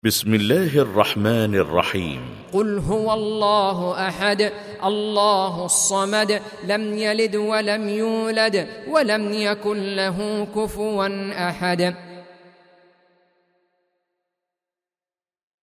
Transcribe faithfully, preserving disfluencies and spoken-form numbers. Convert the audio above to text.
بسم الله الرحمن الرحيم. قل هو الله أحد الله الصمد لم يلد ولم يولد ولم يكن له كفوا أحد.